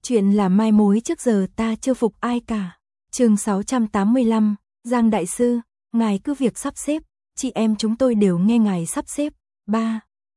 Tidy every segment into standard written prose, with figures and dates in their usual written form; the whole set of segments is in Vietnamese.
Chuyện là mai mối trước giờ ta chưa phục ai cả. Chương 685, Giang đại sư, ngài cứ việc sắp xếp, chị em chúng tôi đều nghe ngài sắp xếp. 3.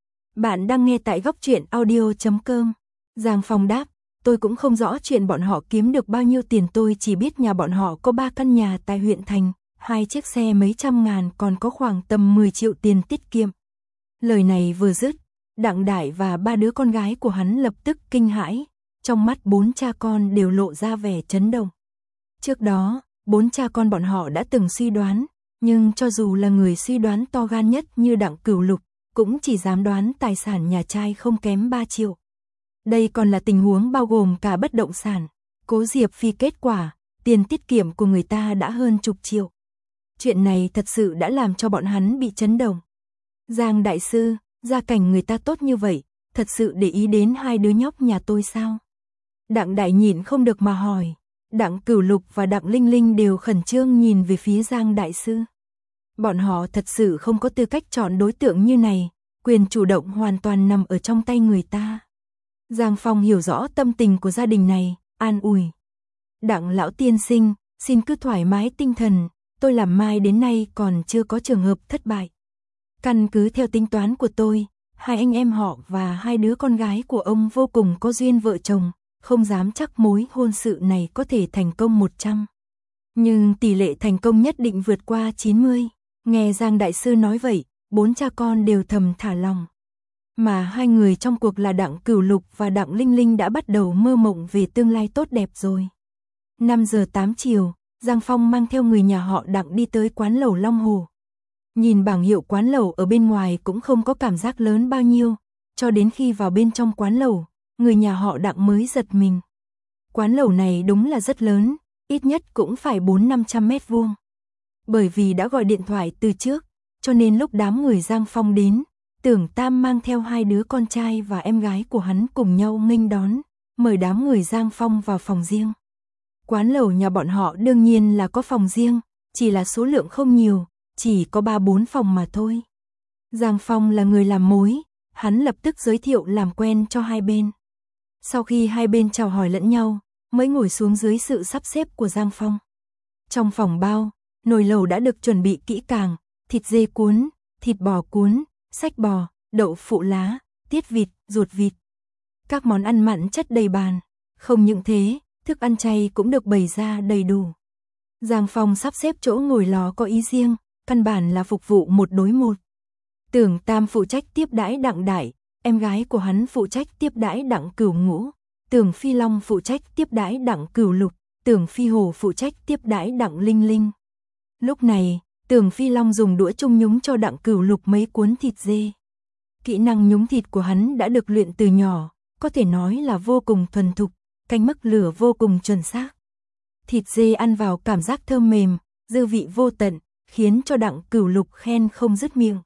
Bạn đang nghe tại góc truyện audio.com. Giang Phong đáp, tôi cũng không rõ chuyện bọn họ kiếm được bao nhiêu tiền, tôi chỉ biết nhà bọn họ có 3 căn nhà tại huyện thành, 2 chiếc xe mấy trăm ngàn, còn có khoảng tầm 10 triệu tiền tiết kiệm. Lời này vừa dứt, Đặng Đại và 3 đứa con gái của hắn lập tức kinh hãi, trong mắt 4 cha con đều lộ ra vẻ chấn động. Trước đó, 4 cha con bọn họ đã từng suy đoán, nhưng cho dù là người suy đoán to gan nhất như Đặng Cửu Lục, cũng chỉ dám đoán tài sản nhà trai không kém 3 triệu. Đây còn là tình huống bao gồm cả bất động sản. Cố Diệp Phi kết quả, tiền tiết kiệm của người ta đã hơn chục triệu. Chuyện này thật sự đã làm cho bọn hắn bị chấn động. Giang đại sư, gia cảnh người ta tốt như vậy, thật sự để ý đến 2 đứa nhóc nhà tôi sao? Đặng Đại nhịn không được mà hỏi. Đặng Cửu Lục và Đặng Linh Linh đều khẩn trương nhìn về phía Giang đại sư. Bọn họ thật sự không có tư cách chọn đối tượng như này, quyền chủ động hoàn toàn nằm ở trong tay người ta. Giang Phong hiểu rõ tâm tình của gia đình này, an ủi. Đặng lão tiên sinh, xin cứ thoải mái tinh thần, tôi làm mai đến nay còn chưa có trường hợp thất bại. Căn cứ theo tính toán của tôi, 2 anh em họ và 2 đứa con gái của ông vô cùng có duyên vợ chồng, không dám chắc mối hôn sự này có thể thành công 100. Nhưng tỷ lệ thành công nhất định vượt qua 90. Nghe Giang đại sư nói vậy, 4 cha con đều thầm thả lòng. Mà 2 người trong cuộc là Đặng Cửu Lục và Đặng Linh Linh đã bắt đầu mơ mộng về tương lai tốt đẹp rồi. 5 giờ 8 chiều, Giang Phong mang theo người nhà họ Đặng đi tới quán lẩu Long Hồ. Nhìn bảng hiệu quán lẩu ở bên ngoài cũng không có cảm giác lớn bao nhiêu, cho đến khi vào bên trong quán lẩu, người nhà họ Đặng mới giật mình. Quán lẩu này đúng là rất lớn, ít nhất cũng phải 400-500 mét vuông. Bởi vì đã gọi điện thoại từ trước, cho nên lúc đám người Giang Phong đến, Tưởng Tam mang theo 2 đứa con trai và em gái của hắn cùng nhau nghênh đón, mời đám người Giang Phong vào phòng riêng. Quán lẩu nhà bọn họ đương nhiên là có phòng riêng, chỉ là số lượng không nhiều, chỉ có 3-4 phòng mà thôi. Giang Phong là người làm mối, hắn lập tức giới thiệu làm quen cho 2 bên. Sau khi 2 bên chào hỏi lẫn nhau, mới ngồi xuống dưới sự sắp xếp của Giang Phong. Trong phòng bao, nồi lẩu đã được chuẩn bị kỹ càng, thịt dê cuốn, thịt bò cuốn, sách bò, đậu phụ lá, tiết vịt, ruột vịt. Các món ăn mặn chất đầy bàn. Không những thế, thức ăn chay cũng được bày ra đầy đủ. Giang Phong sắp xếp chỗ ngồi lò có ý riêng, căn bản là phục vụ 1 đối 1. Tưởng Tam phụ trách tiếp đãi Đặng Đại, em gái của hắn phụ trách tiếp đãi Đặng Cửu Ngũ, Tưởng Phi Long phụ trách tiếp đãi Đặng Cửu Lục, Tưởng Phi Hồ phụ trách tiếp đãi Đặng Linh Linh. Lúc này, Tưởng Phi Long dùng đũa chung nhúng cho Đặng Cửu Lục mấy cuốn thịt dê. Kỹ năng nhúng thịt của hắn đã được luyện từ nhỏ, có thể nói là vô cùng thuần thục, canh mức lửa vô cùng chuẩn xác. Thịt dê ăn vào cảm giác thơm mềm, dư vị vô tận, khiến cho Đặng Cửu Lục khen không dứt miệng.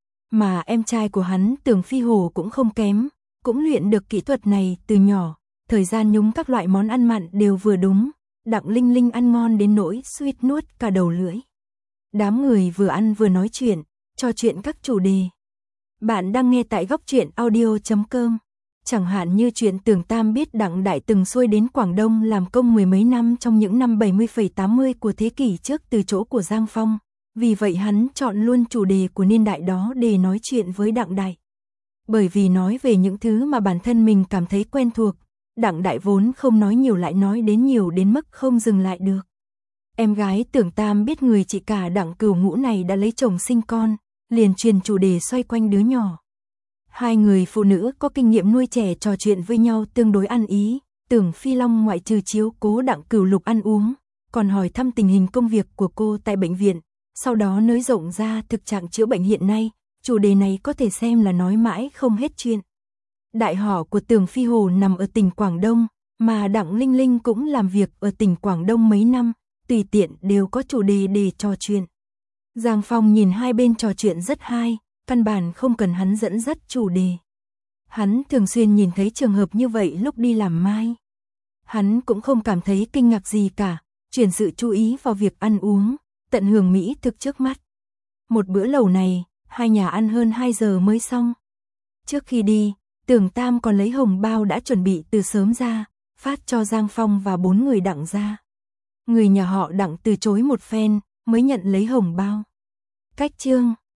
Mà em trai của hắn Tưởng Phi Hồ cũng không kém, cũng luyện được kỹ thuật này từ nhỏ, thời gian nhúng các loại món ăn mặn đều vừa đúng. Đặng Linh Linh ăn ngon đến nỗi suýt nuốt cả đầu lưỡi. Đám người vừa ăn vừa nói chuyện, trò chuyện các chủ đề. Bạn đang nghe tại góc truyện audio.com. Chẳng hạn như chuyện Tưởng Tam biết Đặng Đại từng xuôi đến Quảng Đông làm công 10 mấy năm trong những năm 70-80 của thế kỷ trước từ chỗ của Giang Phong. Vì vậy hắn chọn luôn chủ đề của niên đại đó để nói chuyện với Đặng Đại. Bởi vì nói về những thứ mà bản thân mình cảm thấy quen thuộc, Đặng Đại vốn không nói nhiều lại nói đến nhiều đến mức không dừng lại được. Em gái Tưởng Tam biết người chị cả Đặng Cửu Ngũ này đã lấy chồng sinh con, liền truyền chủ đề xoay quanh đứa nhỏ. 2 người phụ nữ có kinh nghiệm nuôi trẻ trò chuyện với nhau tương đối ăn ý. Tưởng Phi Long ngoại trừ chiếu cố Đặng Cửu Lục ăn uống, còn hỏi thăm tình hình công việc của cô tại bệnh viện, sau đó nới rộng ra thực trạng chữa bệnh hiện nay. Chủ đề này có thể xem là nói mãi không hết chuyện. Đại họ của Tưởng Phi Hồ nằm ở tỉnh Quảng Đông, mà Đặng Linh Linh cũng làm việc ở tỉnh Quảng Đông mấy năm, tùy tiện đều có chủ đề để trò chuyện. Giang Phong nhìn 2 bên trò chuyện rất hay, căn bản không cần hắn dẫn dắt chủ đề. Hắn thường xuyên nhìn thấy trường hợp như vậy lúc đi làm mai. Hắn cũng không cảm thấy kinh ngạc gì cả, chuyển sự chú ý vào việc ăn uống, tận hưởng mỹ thực trước mắt. Một bữa lẩu này, 2 nhà ăn hơn 2 giờ mới xong. Trước khi đi, Tưởng Tam còn lấy hồng bao đã chuẩn bị từ sớm ra, phát cho Giang Phong và 4 người Đặng gia. Người nhà họ Đặng từ chối một phen, mới nhận lấy hồng bao. Cách chương